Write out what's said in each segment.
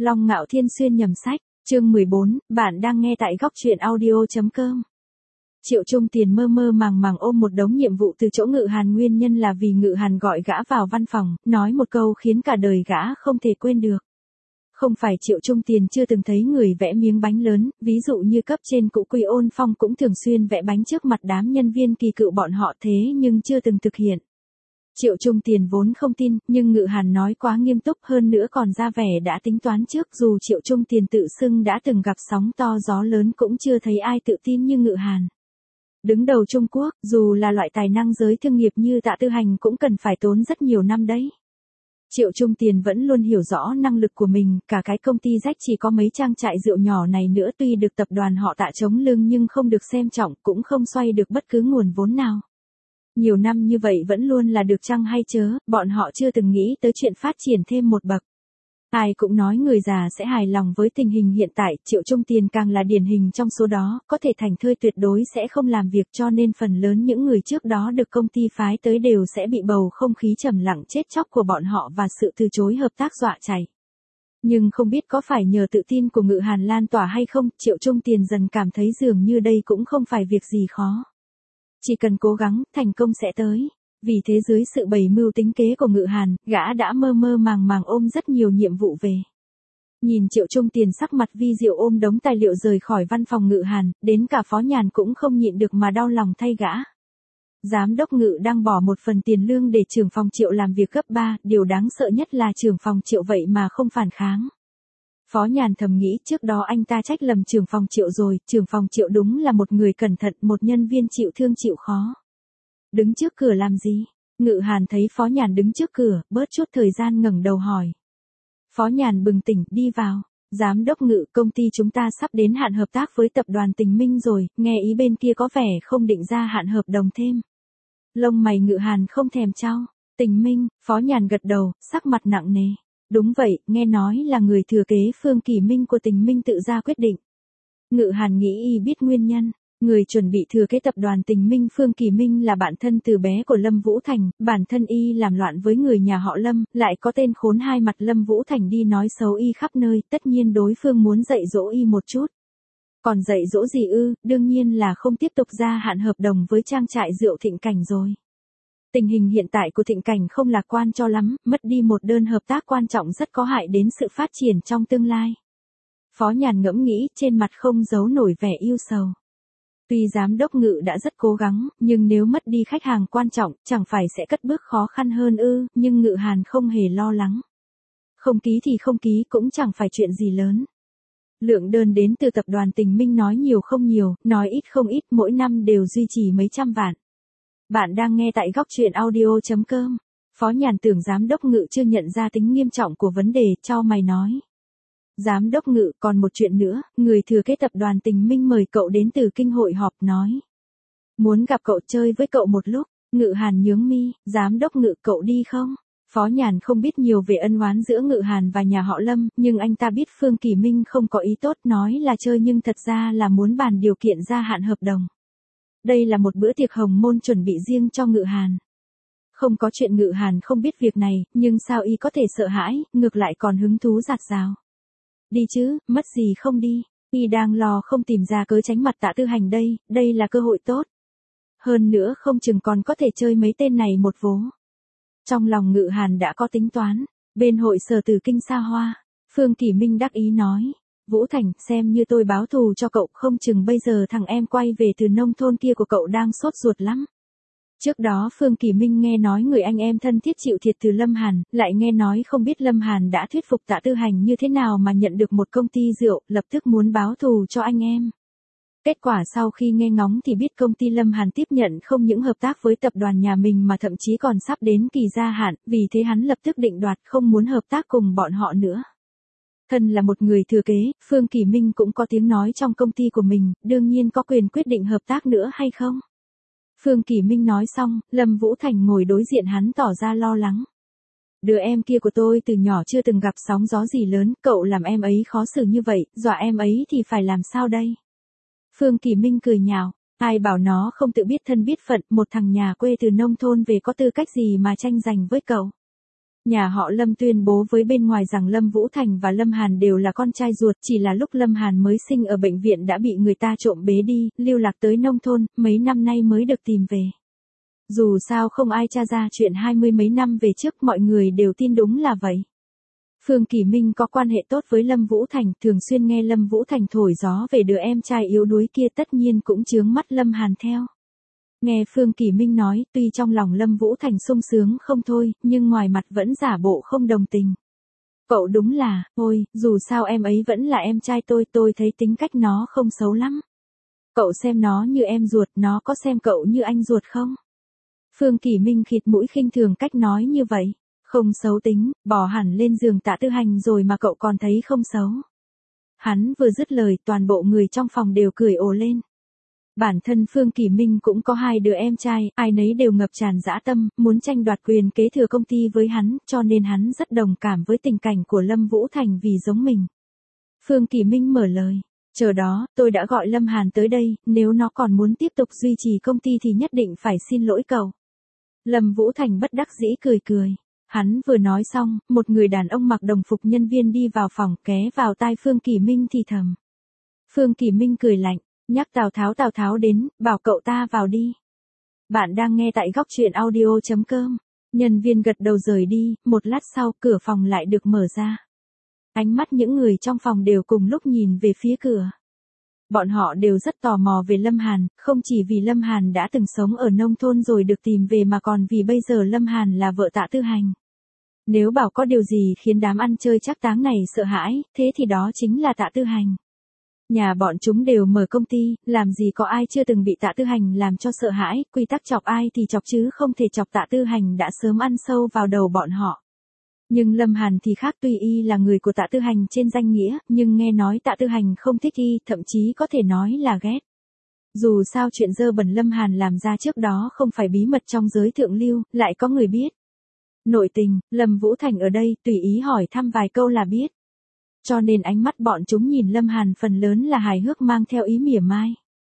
Long Ngạo Thiên xuyên nhầm sách, chương 14, bạn đang nghe tại góc truyện audio.com. Triệu Trung Tiền mơ mơ màng màng ôm một đống nhiệm vụ từ chỗ Ngự Hàn, nguyên nhân là vì Ngự Hàn gọi gã vào văn phòng, nói một câu khiến cả đời gã không thể quên được. Không phải Triệu Trung Tiền chưa từng thấy người vẽ miếng bánh lớn, ví dụ như cấp trên Cụ Quy Ôn Phong cũng thường xuyên vẽ bánh trước mặt đám nhân viên kỳ cựu bọn họ, thế nhưng chưa từng thực hiện. Triệu Trung Tiền vốn không tin, nhưng Ngự Hàn nói quá nghiêm túc, hơn nữa còn ra vẻ đã tính toán trước, dù Triệu Trung Tiền tự xưng đã từng gặp sóng to gió lớn cũng chưa thấy ai tự tin như Ngự Hàn. Đứng đầu Trung Quốc, dù là loại tài năng giới thương nghiệp như Tạ Tư Hành cũng cần phải tốn rất nhiều năm đấy. Triệu Trung Tiền vẫn luôn hiểu rõ năng lực của mình, cả cái công ty rách chỉ có mấy trang trại rượu nhỏ này nữa tuy được tập đoàn họ Tạ chống lưng nhưng không được xem trọng, cũng không xoay được bất cứ nguồn vốn nào. Nhiều năm như vậy vẫn luôn là được chăng hay chớ, bọn họ chưa từng nghĩ tới chuyện phát triển thêm một bậc. Ai cũng nói người già sẽ hài lòng với tình hình hiện tại, Triệu Trung Tiền càng là điển hình trong số đó, có thể thành thơi tuyệt đối sẽ không làm việc, cho nên phần lớn những người trước đó được công ty phái tới đều sẽ bị bầu không khí trầm lặng chết chóc của bọn họ và sự từ chối hợp tác dọa chảy. Nhưng không biết có phải nhờ tự tin của Ngự Hàn lan tỏa hay không, Triệu Trung Tiền dần cảm thấy dường như đây cũng không phải việc gì khó. Chỉ cần cố gắng, thành công sẽ tới. Vì thế dưới sự bày mưu tính kế của Ngự Hàn, gã đã mơ mơ màng màng ôm rất nhiều nhiệm vụ về. Nhìn Triệu Trung Tiền sắc mặt vi diệu ôm đống tài liệu rời khỏi văn phòng Ngự Hàn, đến cả Phó Nhàn cũng không nhịn được mà đau lòng thay gã. Giám đốc Ngự đang bỏ một phần tiền lương để trưởng phòng Triệu làm việc gấp 3, điều đáng sợ nhất là trưởng phòng Triệu vậy mà không phản kháng. Phó Nhàn thầm nghĩ trước đó anh ta trách lầm trưởng phòng Triệu rồi, trưởng phòng Triệu đúng là một người cẩn thận, một nhân viên chịu thương chịu khó. Đứng trước cửa làm gì? Ngự Hàn thấy Phó Nhàn đứng trước cửa, bớt chút thời gian ngẩng đầu hỏi. Phó Nhàn bừng tỉnh, đi vào. Giám đốc Ngự, công ty chúng ta sắp đến hạn hợp tác với tập đoàn Tình Minh rồi, nghe ý bên kia có vẻ không định gia hạn hợp đồng thêm. Lông mày Ngự Hàn không thèm chau. Tình Minh, Phó Nhàn gật đầu, sắc mặt nặng nề. Đúng vậy, nghe nói là người thừa kế Phương Kỳ Minh của Tình Minh tự ra quyết định. Ngự Hàn nghĩ y biết nguyên nhân. Người chuẩn bị thừa kế tập đoàn Tình Minh Phương Kỳ Minh là bạn thân từ bé của Lâm Vũ Thành, bản thân y làm loạn với người nhà họ Lâm, lại có tên khốn hai mặt Lâm Vũ Thành đi nói xấu y khắp nơi, tất nhiên đối phương muốn dạy dỗ y một chút. Còn dạy dỗ gì ư, đương nhiên là không tiếp tục gia hạn hợp đồng với trang trại rượu Thịnh Cảnh rồi. Tình hình hiện tại của Thịnh Cảnh không lạc quan cho lắm, mất đi một đơn hợp tác quan trọng rất có hại đến sự phát triển trong tương lai. Phó Nhàn ngẫm nghĩ, trên mặt không giấu nổi vẻ ưu sầu. Tuy giám đốc Ngự đã rất cố gắng, nhưng nếu mất đi khách hàng quan trọng, chẳng phải sẽ cất bước khó khăn hơn ư, nhưng Ngự Hàn không hề lo lắng. Không ký thì không ký cũng chẳng phải chuyện gì lớn. Lượng đơn đến từ tập đoàn Tình Minh nói nhiều không nhiều, nói ít không ít, mỗi năm đều duy trì mấy trăm vạn. Bạn đang nghe tại góc truyện audio.com. Phó Nhàn tưởng giám đốc Ngự chưa nhận ra tính nghiêm trọng của vấn đề, chau mày nói. Giám đốc Ngự, còn một chuyện nữa, người thừa kế tập đoàn Tình Minh mời cậu đến từ kinh hội họp nói. Muốn gặp cậu chơi với cậu một lúc. Ngự Hàn nhướng mi, giám đốc Ngự, cậu đi không? Phó Nhàn không biết nhiều về ân oán giữa Ngự Hàn và nhà họ Lâm, nhưng anh ta biết Phương Kỳ Minh không có ý tốt, nói là chơi nhưng thật ra là muốn bàn điều kiện gia hạn hợp đồng. Đây là một bữa tiệc hồng môn chuẩn bị riêng cho Ngự Hàn. Không có chuyện Ngự Hàn không biết việc này, nhưng sao y có thể sợ hãi, ngược lại còn hứng thú rạt rào. Đi chứ, mất gì không đi. Y đang lo không tìm ra cớ tránh mặt Tạ Tư Hành đây là cơ hội tốt. Hơn nữa không chừng còn có thể chơi mấy tên này một vố. Trong lòng Ngự Hàn đã có tính toán. Bên hội sở Từ Kinh xa hoa, Phương Kỳ Minh đắc ý nói. Vũ Thành, xem như tôi báo thù cho cậu, không chừng bây giờ thằng em quay về từ nông thôn kia của cậu đang sốt ruột lắm. Trước đó Phương Kỳ Minh nghe nói người anh em thân thiết chịu thiệt từ Lâm Hàn, lại nghe nói không biết Lâm Hàn đã thuyết phục Tạ Tư Hành như thế nào mà nhận được một công ty rượu, lập tức muốn báo thù cho anh em. Kết quả sau khi nghe ngóng thì biết công ty Lâm Hàn tiếp nhận không những hợp tác với tập đoàn nhà mình mà thậm chí còn sắp đến kỳ gia hạn, vì thế hắn lập tức định đoạt không muốn hợp tác cùng bọn họ nữa. Thân là một người thừa kế, Phương Kỳ Minh cũng có tiếng nói trong công ty của mình, đương nhiên có quyền quyết định hợp tác nữa hay không. Phương Kỳ Minh nói xong, Lâm Vũ Thành ngồi đối diện hắn tỏ ra lo lắng. Đứa em kia của tôi từ nhỏ chưa từng gặp sóng gió gì lớn, cậu làm em ấy khó xử như vậy, dọa em ấy thì phải làm sao đây? Phương Kỳ Minh cười nhạo, ai bảo nó không tự biết thân biết phận, một thằng nhà quê từ nông thôn về có tư cách gì mà tranh giành với cậu? Nhà họ Lâm tuyên bố với bên ngoài rằng Lâm Vũ Thành và Lâm Hàn đều là con trai ruột, chỉ là lúc Lâm Hàn mới sinh ở bệnh viện đã bị người ta trộm bế đi, lưu lạc tới nông thôn, mấy năm nay mới được tìm về. Dù sao không ai tra ra chuyện 20 mấy năm về trước, mọi người đều tin đúng là vậy. Phương Kỳ Minh có quan hệ tốt với Lâm Vũ Thành, thường xuyên nghe Lâm Vũ Thành thổi gió về đứa em trai yếu đuối kia, tất nhiên cũng chướng mắt Lâm Hàn theo. Nghe Phương Kỳ Minh nói, tuy trong lòng Lâm Vũ Thành sung sướng không thôi, nhưng ngoài mặt vẫn giả bộ không đồng tình. Cậu đúng là, ôi, dù sao em ấy vẫn là em trai tôi thấy tính cách nó không xấu lắm. Cậu xem nó như em ruột, nó có xem cậu như anh ruột không? Phương Kỳ Minh khịt mũi khinh thường cách nói như vậy. Không xấu tính, bỏ hẳn lên giường Tạ Tư Hành rồi mà cậu còn thấy không xấu. Hắn vừa dứt lời, toàn bộ người trong phòng đều cười ồ lên. Bản thân Phương Kỳ Minh cũng có 2 đứa em trai, ai nấy đều ngập tràn dã tâm, muốn tranh đoạt quyền kế thừa công ty với hắn, cho nên hắn rất đồng cảm với tình cảnh của Lâm Vũ Thành vì giống mình. Phương Kỳ Minh mở lời, chờ đó, tôi đã gọi Lâm Hàn tới đây, nếu nó còn muốn tiếp tục duy trì công ty thì nhất định phải xin lỗi cậu. Lâm Vũ Thành bất đắc dĩ cười cười. Hắn vừa nói xong, một người đàn ông mặc đồng phục nhân viên đi vào phòng, ké vào tai Phương Kỳ Minh thì thầm. Phương Kỳ Minh cười lạnh, nhắc Tào Tháo đến, bảo cậu ta vào đi. Bạn đang nghe tại góc truyện audio.com. Nhân viên gật đầu rời đi, một lát sau cửa phòng lại được mở ra. Ánh mắt những người trong phòng đều cùng lúc nhìn về phía cửa. Bọn họ đều rất tò mò về Lâm Hàn, không chỉ vì Lâm Hàn đã từng sống ở nông thôn rồi được tìm về mà còn vì bây giờ Lâm Hàn là vợ Tạ Tư Hành. Nếu bảo có điều gì khiến đám ăn chơi trác táng này sợ hãi, thế thì đó chính là Tạ Tư Hành. Nhà bọn chúng đều mở công ty, làm gì có ai chưa từng bị Tạ Tư Hành làm cho sợ hãi, quy tắc chọc ai thì chọc chứ không thể chọc Tạ Tư Hành đã sớm ăn sâu vào đầu bọn họ. Nhưng Lâm Hàn thì khác, tuy y là người của Tạ Tư Hành trên danh nghĩa, nhưng nghe nói Tạ Tư Hành không thích y, thậm chí có thể nói là ghét. Dù sao chuyện dơ bẩn Lâm Hàn làm ra trước đó không phải bí mật trong giới thượng lưu, lại có người biết. Nội tình, Lâm Vũ Thành ở đây, tùy ý hỏi thăm vài câu là biết. Cho nên ánh mắt bọn chúng nhìn Lâm Hàn phần lớn là hài hước mang theo ý mỉa mai.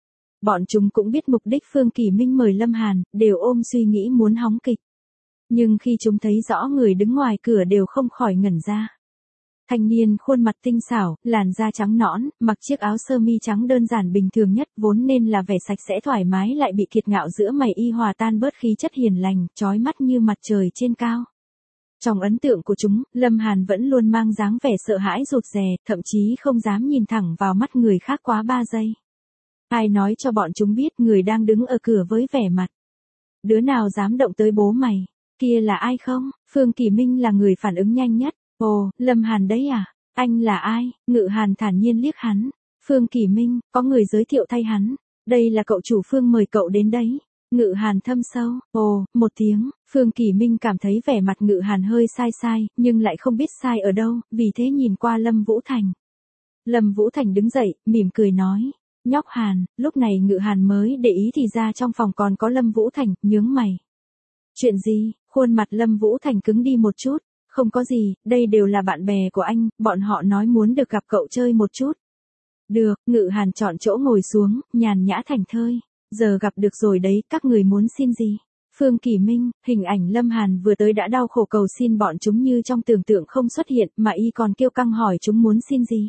Bọn chúng cũng biết mục đích Phương Kỳ Minh mời Lâm Hàn, đều ôm suy nghĩ muốn hóng kịch. Nhưng khi chúng thấy rõ người đứng ngoài cửa đều không khỏi ngẩn ra. Thanh niên khuôn mặt tinh xảo, làn da trắng nõn, mặc chiếc áo sơ mi trắng đơn giản bình thường nhất, vốn nên là vẻ sạch sẽ thoải mái lại bị kiệt ngạo giữa mày y hòa tan bớt khí chất hiền lành, chói mắt như mặt trời trên cao. Trong ấn tượng của chúng, Lâm Hàn vẫn luôn mang dáng vẻ sợ hãi rụt rè, thậm chí không dám nhìn thẳng vào mắt người khác quá 3 giây. Ai nói cho bọn chúng biết người đang đứng ở cửa với vẻ mặt. Đứa nào dám động tới bố mày? Kia là ai không? Phương Kỳ Minh là người phản ứng nhanh nhất. Ồ, Lâm Hàn đấy à? Anh là ai? Ngự Hàn thản nhiên liếc hắn. Phương Kỳ Minh, có người giới thiệu thay hắn. Đây là cậu chủ Phương mời cậu đến đấy. Ngự Hàn thâm sâu. Ồ, một tiếng. Phương Kỳ Minh cảm thấy vẻ mặt Ngự Hàn hơi sai, nhưng lại không biết sai ở đâu, vì thế nhìn qua Lâm Vũ Thành. Lâm Vũ Thành đứng dậy, mỉm cười nói. Nhóc Hàn, lúc này Ngự Hàn mới để ý thì ra trong phòng còn có Lâm Vũ Thành, nhướng mày. Chuyện gì? Khuôn mặt Lâm Vũ Thành cứng đi một chút. Không có gì, đây đều là bạn bè của anh, bọn họ nói muốn được gặp cậu chơi một chút. Được, Ngự Hàn chọn chỗ ngồi xuống, nhàn nhã thành thơi. Giờ gặp được rồi đấy, các người muốn xin gì? Phương Kỳ Minh, hình ảnh Lâm Hàn vừa tới đã đau khổ cầu xin bọn chúng như trong tưởng tượng không xuất hiện, mà y còn kêu căng hỏi chúng muốn xin gì?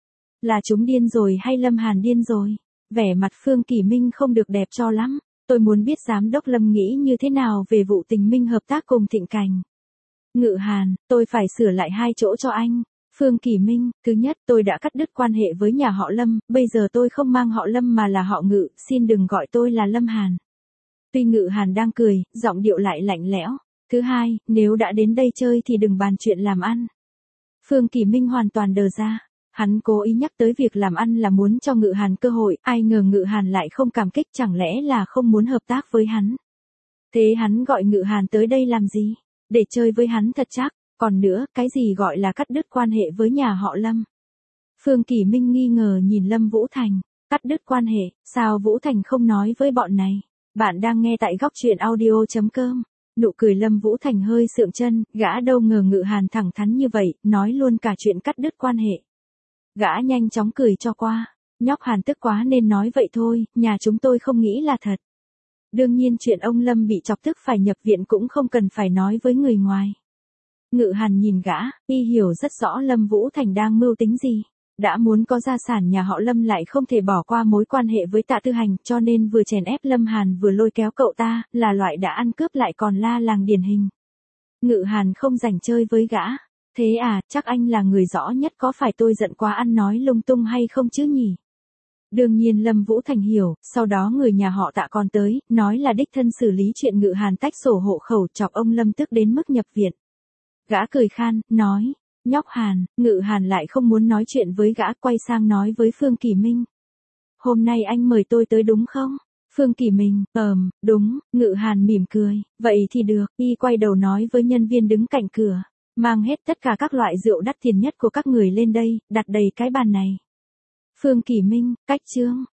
Là chúng điên rồi hay Lâm Hàn điên rồi? Vẻ mặt Phương Kỳ Minh không được đẹp cho lắm. Tôi muốn biết giám đốc Lâm nghĩ như thế nào về vụ tình minh hợp tác cùng Thịnh Cảnh. Ngự Hàn, tôi phải sửa lại 2 chỗ cho anh. Phương Kỳ Minh, thứ nhất, tôi đã cắt đứt quan hệ với nhà họ Lâm, bây giờ tôi không mang họ Lâm mà là họ Ngự, xin đừng gọi tôi là Lâm Hàn. Tuy Ngự Hàn đang cười, giọng điệu lại lạnh lẽo. Thứ hai, nếu đã đến đây chơi thì đừng bàn chuyện làm ăn. Phương Kỳ Minh hoàn toàn đờ ra. Hắn cố ý nhắc tới việc làm ăn là muốn cho Ngự Hàn cơ hội, ai ngờ Ngự Hàn lại không cảm kích, chẳng lẽ là không muốn hợp tác với hắn. Thế hắn gọi Ngự Hàn tới đây làm gì? Để chơi với hắn thật chắc. Còn nữa, cái gì gọi là cắt đứt quan hệ với nhà họ Lâm? Phương Kỳ Minh nghi ngờ nhìn Lâm Vũ Thành. Cắt đứt quan hệ, sao Vũ Thành không nói với bọn này? Bạn đang nghe tại góc truyện audio.com. Nụ cười Lâm Vũ Thành hơi sượng chân, gã đâu ngờ Ngự Hàn thẳng thắn như vậy, nói luôn cả chuyện cắt đứt quan hệ. Gã nhanh chóng cười cho qua. Nhóc Hàn tức quá nên nói vậy thôi, nhà chúng tôi không nghĩ là thật. Đương nhiên chuyện ông Lâm bị chọc tức phải nhập viện cũng không cần phải nói với người ngoài. Ngự Hàn nhìn gã, y hiểu rất rõ Lâm Vũ Thành đang mưu tính gì. Đã muốn có gia sản nhà họ Lâm lại không thể bỏ qua mối quan hệ với Tạ Tư Hành, cho nên vừa chèn ép Lâm Hàn vừa lôi kéo cậu ta, là loại đã ăn cướp lại còn la làng điển hình. Ngự Hàn không rảnh chơi với gã. Thế à, chắc anh là người rõ nhất, có phải tôi giận quá ăn nói lung tung hay không chứ nhỉ? Đương nhiên Lâm Vũ Thành hiểu, sau đó người nhà họ Tạ còn tới, nói là đích thân xử lý chuyện Ngự Hàn tách sổ hộ khẩu, chọc ông Lâm tức đến mức nhập viện. Gã cười khan, nói, nhóc Hàn. Ngự Hàn lại không muốn nói chuyện với gã, quay sang nói với Phương Kỳ Minh. Hôm nay anh mời tôi tới đúng không? Phương Kỳ Minh, đúng. Ngự Hàn mỉm cười, vậy thì được. Y quay đầu nói với nhân viên đứng cạnh cửa, mang hết tất cả các loại rượu đắt tiền nhất của các người lên đây, đặt đầy cái bàn này. Phương Kỳ Minh, cách chương.